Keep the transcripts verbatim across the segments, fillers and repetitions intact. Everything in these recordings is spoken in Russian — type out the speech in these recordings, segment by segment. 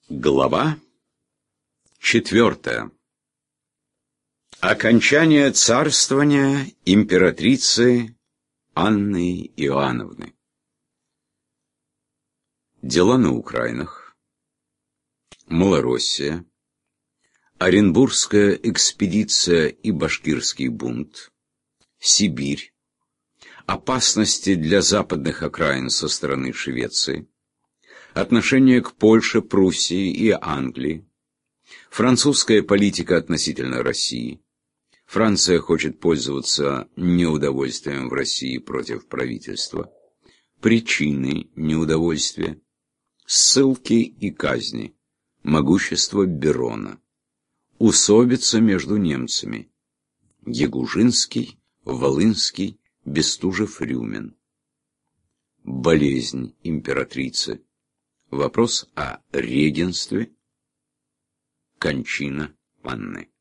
Глава четвертая. Окончание царствования императрицы Анны Иоанновны. Дела на Украинах, Малороссия, Оренбургская экспедиция и башкирский бунт, Сибирь, опасности для западных окраин со стороны Швеции, отношение к Польше, Пруссии и Англии, французская политика относительно России. Франция хочет пользоваться неудовольствием в России против правительства. Причины неудовольствия. Ссылки и казни. Могущество Берона. Усобица между немцами. Ягужинский, Волынский, Бестужев-Рюмин. Болезнь императрицы. Вопрос о регенстве. Кончина Анны.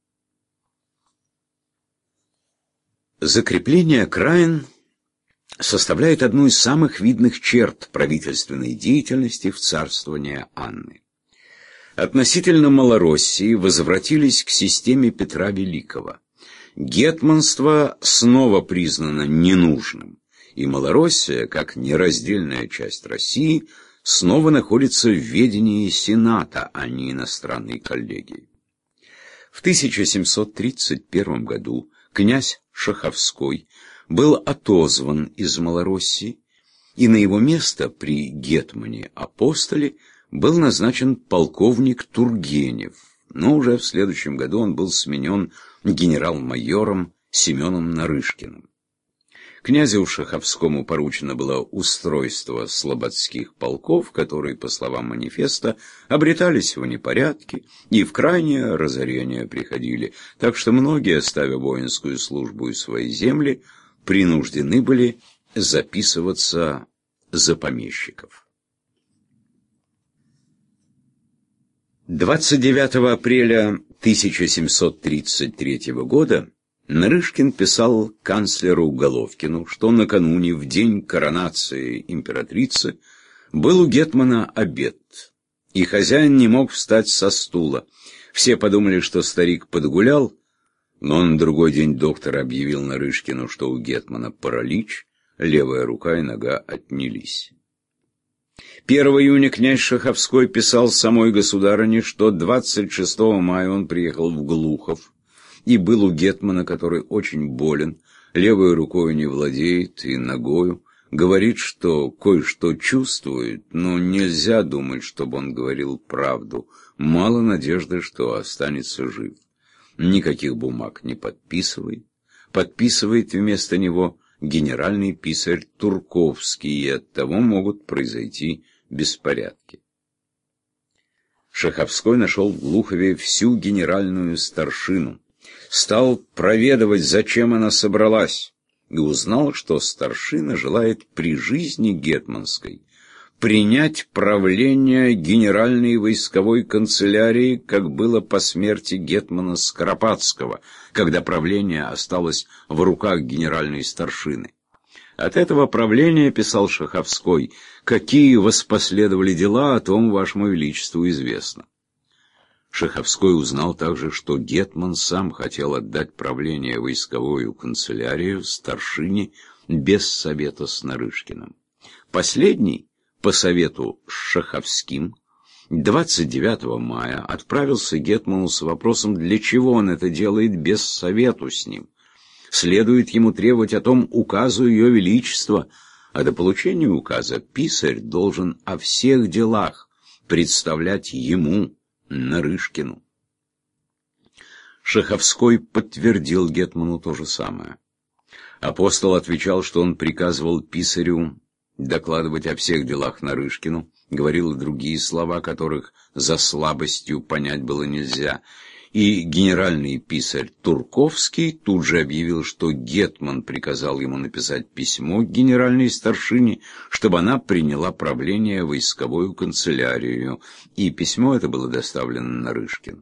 Закрепление окраин составляет одну из самых видных черт правительственной деятельности в царствовании Анны. Относительно Малороссии возвратились к системе Петра Великого. Гетманство снова признано ненужным, и Малороссия, как нераздельная часть России, снова находится в ведении Сената, а не иностранной коллегии. В тысяча семьсот тридцать первом году князь Шаховской был отозван из Малороссии, и на его место при гетмане-апостоле был назначен полковник Тургенев, но уже в следующем году он был сменен генерал-майором Семеном Нарышкиным. Князю Шаховскому поручено было устройство слободских полков, которые, по словам манифеста, обретались в непорядке и в крайнее разорение приходили, так что многие, оставив воинскую службу и свои земли, принуждены были записываться за помещиков. двадцать девятого апреля тысяча семьсот тридцать третьего года Нарышкин писал канцлеру Головкину, что накануне, в день коронации императрицы, был у гетмана обед, и хозяин не мог встать со стула. Все подумали, что старик подгулял, но на другой день доктор объявил Нарышкину, что у гетмана паралич, левая рука и нога отнялись. первого июня князь Шаховской писал самой государыне, что двадцать шестого мая он приехал в Глухов и был у гетмана, который очень болен, левой рукой не владеет и ногою, говорит, что кое-что чувствует, но нельзя думать, чтобы он говорил правду, мало надежды, что останется жив. Никаких бумаг не подписывай, подписывает вместо него генеральный писарь Турковский, и оттого могут произойти беспорядки. Шаховской нашел в Глухове всю генеральную старшину, стал проведывать, зачем она собралась, и узнал, что старшина желает при жизни гетманской принять правление генеральной войсковой канцелярии, как было по смерти гетмана Скоропадского, когда правление осталось в руках генеральной старшины. От этого правления, писал Шаховской, какие воспоследовали дела, о том вашему величеству известно. Шаховской узнал также, что гетман сам хотел отдать правление войсковую канцелярию старшине без совета с Нарышкиным. Последний, по совету с Шаховским, двадцать девятого мая отправился к гетману с вопросом, для чего он это делает без совету с ним. Следует ему требовать о том указу ее величества, а до получения указа писарь должен о всех делах представлять ему, Нарышкину. Шаховской подтвердил гетману то же самое. Апостол отвечал, что он приказывал писарю докладывать о всех делах Нарышкину, говорил другие слова, которых за слабостью понять было нельзя, и генеральный писарь Турковский тут же объявил, что гетман приказал ему написать письмо к генеральной старшине, чтобы она приняла правление войсковую канцелярию, и письмо это было доставлено Нарышкину.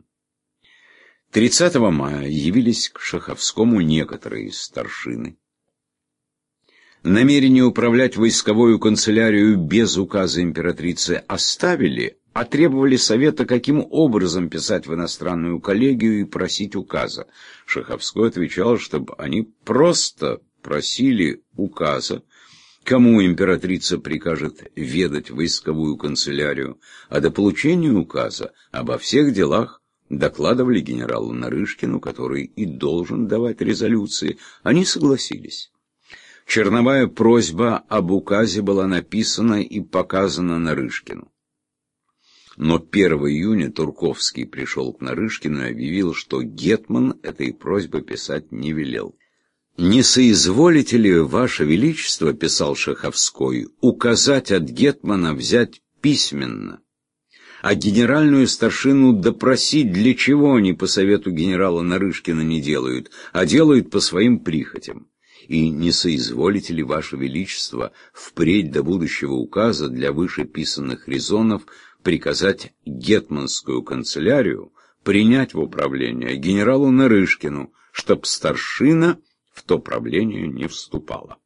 тридцатого мая явились к Шаховскому некоторые старшины. намерение управлять войсковую канцелярию без указа императрицы оставили, а требовали совета, каким образом писать в иностранную коллегию и просить указа. Шаховской отвечал, чтобы они просто просили указа, кому императрица прикажет ведать войсковую канцелярию, а до получения указа обо всех делах докладывали генералу Нарышкину, который и должен давать резолюции. Они согласились. Черновая просьба об указе была написана и показана Нарышкину. Но первого июня Турковский пришел к Нарышкину и объявил, что гетман этой просьбы писать не велел. «Не соизволите ли, Ваше Величество, — писал Шаховской, — указать от гетмана взять письменно, а генеральную старшину допросить, для чего они по совету генерала Нарышкина не делают, а делают по своим прихотям? И не соизволите ли, Ваше Величество, впредь до будущего указа для вышеписанных резонов приказать гетманскую канцелярию принять в управление генералу Нарышкину, чтоб старшина в то правление не вступала?»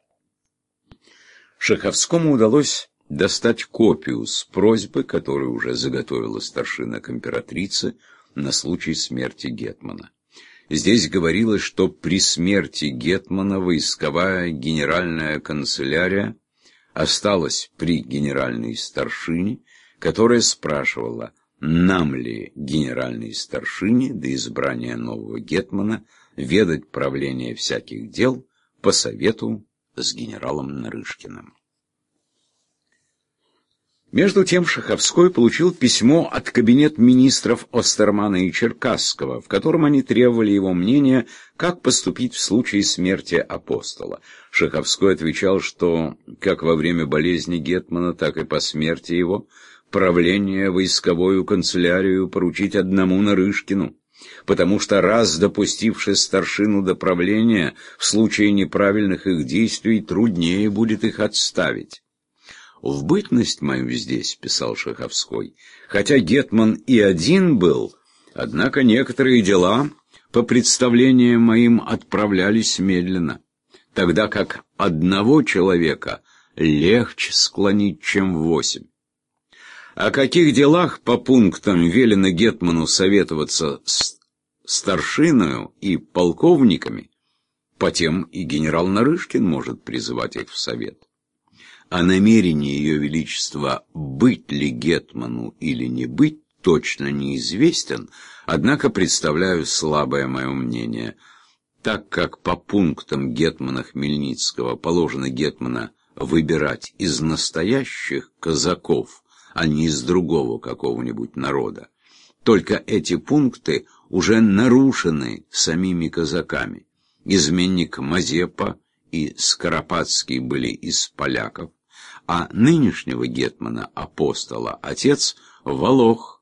Шаховскому удалось достать копию с просьбы, которую уже заготовила старшина к императрице на случай смерти гетмана. Здесь говорилось, что при смерти гетмана войсковая генеральная канцелярия осталась при генеральной старшине, которая спрашивала, нам ли, генеральной старшине, до избрания нового гетмана, ведать правление всяких дел по совету с генералом Нарышкиным. Между тем Шаховской получил письмо от кабинет министров Остермана и Черкасского, в котором они требовали его мнения, как поступить в случае смерти апостола. Шаховской отвечал, что как во время болезни гетмана, так и по смерти его правление войсковую канцелярию поручить одному Нарышкину, потому что раз допустивши старшину до правления, в случае неправильных их действий труднее будет их отставить. «В бытность мою здесь, — писал Шаховской, — хотя гетман и один был, однако некоторые дела по представлениям моим отправлялись медленно, тогда как одного человека легче склонить, чем восемь. О каких делах по пунктам велено гетману советоваться с старшиною и полковниками, по тем и генерал Нарышкин может призывать их в совет. О намерении Ее Величества быть ли гетману или не быть точно неизвестен, однако представляю слабое мое мнение, так как по пунктам гетмана Хмельницкого положено гетмана выбирать из настоящих казаков, а не из другого какого-нибудь народа. Только эти пункты уже нарушены самими казаками. Изменник Мазепа и Скоропадский были из поляков, а нынешнего гетмана апостола отец Волох,